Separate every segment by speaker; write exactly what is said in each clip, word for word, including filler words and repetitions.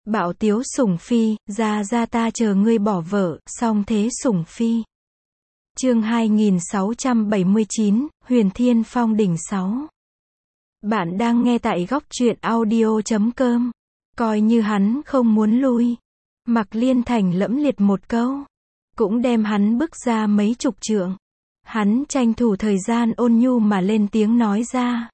Speaker 1: Bạo tiếu sủng phi, ra ra ta chờ ngươi bỏ vợ, song thế sủng phi. Chương hai nghìn sáu trăm bảy mươi chín, Huyền Thiên Phong đỉnh sáu. Bạn đang nghe tại góc truyện audio chấm com. Coi như hắn không muốn lui. Mạc Liên Thành lẫm liệt một câu. Cũng đem hắn bước ra mấy chục trượng. Hắn tranh thủ thời gian ôn nhu mà lên tiếng nói ra.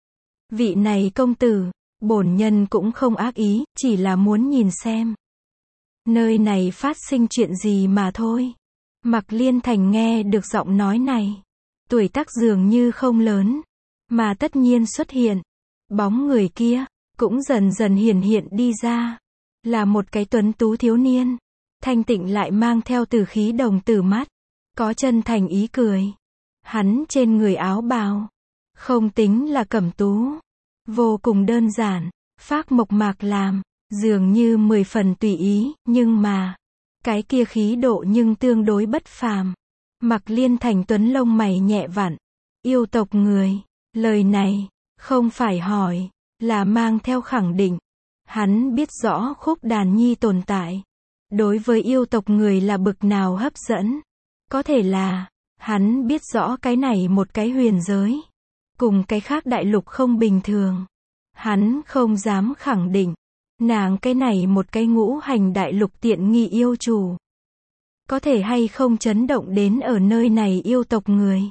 Speaker 1: Vị này công tử, bổn nhân cũng không ác ý, chỉ là muốn nhìn xem. Nơi này phát sinh chuyện gì mà thôi. Mạc Liên Thành nghe được giọng nói này. Tuổi tác dường như không lớn. Mà tất nhiên xuất hiện. Bóng người kia, cũng dần dần hiển hiện đi ra. Là một cái tuấn tú thiếu niên. Thanh tịnh lại mang theo từ khí đồng tử mắt. Có chân thành ý cười. Hắn trên người áo bào. Không tính là cẩm tú. Vô cùng đơn giản. Phác mộc mạc làm. Dường như mười phần tùy ý, nhưng mà. Cái kia khí độ nhưng tương đối bất phàm. Mạc Liên Thành tuấn lông mày nhẹ vặn. Yêu tộc người. Lời này, không phải hỏi, là mang theo khẳng định. Hắn biết rõ Khúc Đàn Nhi tồn tại. Đối với yêu tộc người là bực nào hấp dẫn. Có thể là, hắn biết rõ cái này một cái huyền giới. Cùng cái khác đại lục không bình thường. Hắn không dám khẳng định. Nàng cái này một cái ngũ hành đại lục tiện nghi yêu chủ. Có thể hay không chấn động đến ở nơi này yêu tộc người.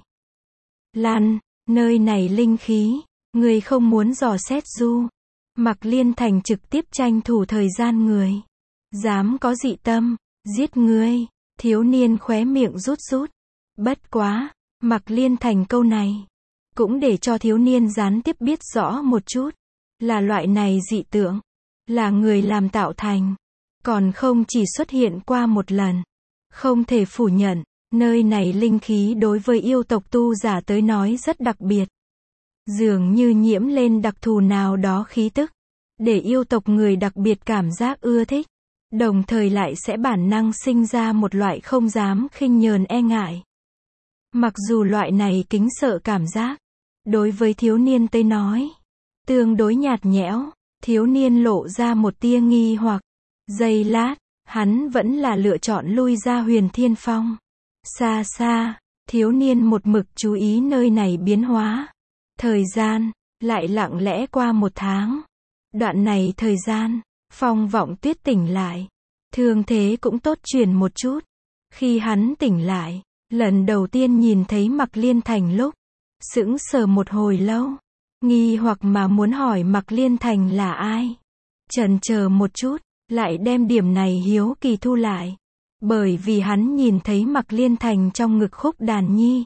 Speaker 1: Lan, nơi này linh khí, người không muốn dò xét du. Mạc Liên Thành trực tiếp tranh thủ thời gian người. Dám có dị tâm, giết ngươi, thiếu niên khóe miệng rút rút. Bất quá, Mạc Liên Thành câu này. Cũng để cho thiếu niên gián tiếp biết rõ một chút. Là loại này dị tượng. Là người làm tạo thành. Còn không chỉ xuất hiện qua một lần. Không thể phủ nhận, nơi này linh khí đối với yêu tộc tu giả tới nói rất đặc biệt. Dường như nhiễm lên đặc thù nào đó khí tức. Để yêu tộc người đặc biệt cảm giác ưa thích. Đồng thời lại sẽ bản năng sinh ra một loại không dám khinh nhờn e ngại. Mặc dù loại này kính sợ cảm giác. Đối với thiếu niên tới nói. Tương đối nhạt nhẽo. Thiếu niên lộ ra một tia nghi hoặc. Giây lát, hắn vẫn là lựa chọn lui ra Huyền Thiên Phong. Xa xa, thiếu niên một mực chú ý nơi này biến hóa. Thời gian, lại lặng lẽ qua một tháng. Đoạn này thời gian, Phong Vọng Tuyết tỉnh lại. Thương thế cũng tốt chuyển một chút. Khi hắn tỉnh lại, lần đầu tiên nhìn thấy Mạc Liên Thành lúc. Sững sờ một hồi lâu. Nghi hoặc mà muốn hỏi Mạc Liên Thành là ai. Chần chờ một chút, lại đem điểm này hiếu kỳ thu lại. Bởi vì hắn nhìn thấy Mạc Liên Thành trong ngực Khúc Đàn Nhi.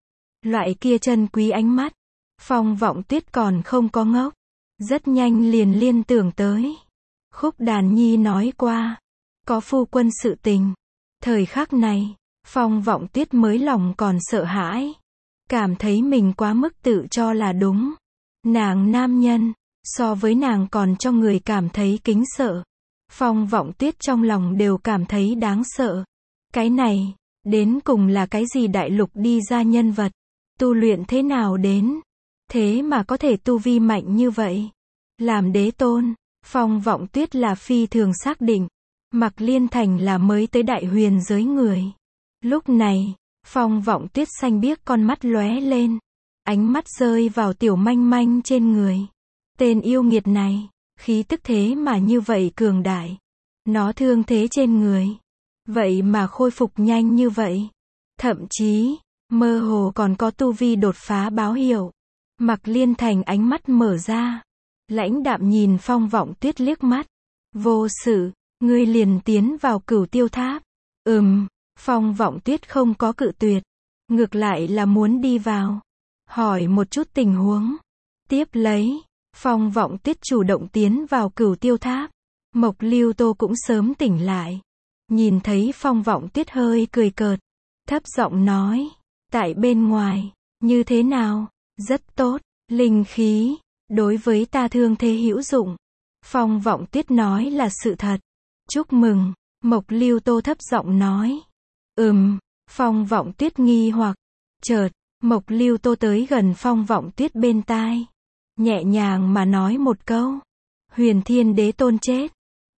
Speaker 1: Loại kia chân quý ánh mắt. Phong Vọng Tuyết còn không có ngốc. Rất nhanh liền liên tưởng tới. Khúc Đàn Nhi nói qua. Có phu quân sự tình. Thời khắc này, Phong Vọng Tuyết mới lòng còn sợ hãi. Cảm thấy mình quá mức tự cho là đúng. Nàng nam nhân, so với nàng còn cho người cảm thấy kính sợ. Phong Vọng Tuyết trong lòng đều cảm thấy đáng sợ. Cái này, đến cùng là cái gì đại lục đi ra nhân vật? Tu luyện thế nào đến? Thế mà có thể tu vi mạnh như vậy? Làm đế tôn, Phong Vọng Tuyết là phi thường xác định. Mạc Liên Thành là mới tới đại huyền giới người. Lúc này, Phong Vọng Tuyết xanh biếc con mắt lóe lên. Ánh mắt rơi vào tiểu manh manh trên người. Tên yêu nghiệt này, khí tức thế mà như vậy cường đại. Nó thương thế trên người. Vậy mà khôi phục nhanh như vậy. Thậm chí, mơ hồ còn có tu vi đột phá báo hiệu. Mạc Liên Thành ánh mắt mở ra. Lãnh đạm nhìn Phong Vọng Tuyết liếc mắt. Vô sự, ngươi liền tiến vào Cửu Tiêu Tháp. Ừm, Phong Vọng Tuyết không có cự tuyệt. Ngược lại là muốn đi vào. Hỏi một chút tình huống. Tiếp lấy, Phong Vọng Tuyết chủ động tiến vào Cửu Tiêu Tháp. Mộc Lưu Tô cũng sớm tỉnh lại. Nhìn thấy Phong Vọng Tuyết hơi cười cợt. Thấp giọng nói. Tại bên ngoài, như thế nào? Rất tốt, linh khí. Đối với ta thương thế hữu dụng. Phong Vọng Tuyết nói là sự thật. Chúc mừng, Mộc Lưu Tô thấp giọng nói. Ừm, Phong Vọng Tuyết nghi hoặc. Chợt, Mộc Lưu Tô tới gần Phong Vọng Tuyết bên tai. Nhẹ nhàng mà nói một câu. Huyền Thiên Đế Tôn chết.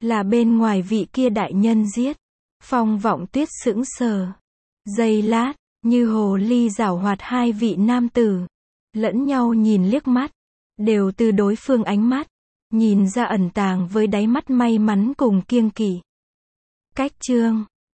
Speaker 1: Là bên ngoài vị kia đại nhân giết. Phong Vọng Tuyết sững sờ. Giây lát, như hồ ly giảo hoạt hai vị nam tử. Lẫn nhau nhìn liếc mắt. Đều từ đối phương ánh mắt. Nhìn ra ẩn tàng với đáy mắt may mắn cùng kiêng kỵ. Cách chương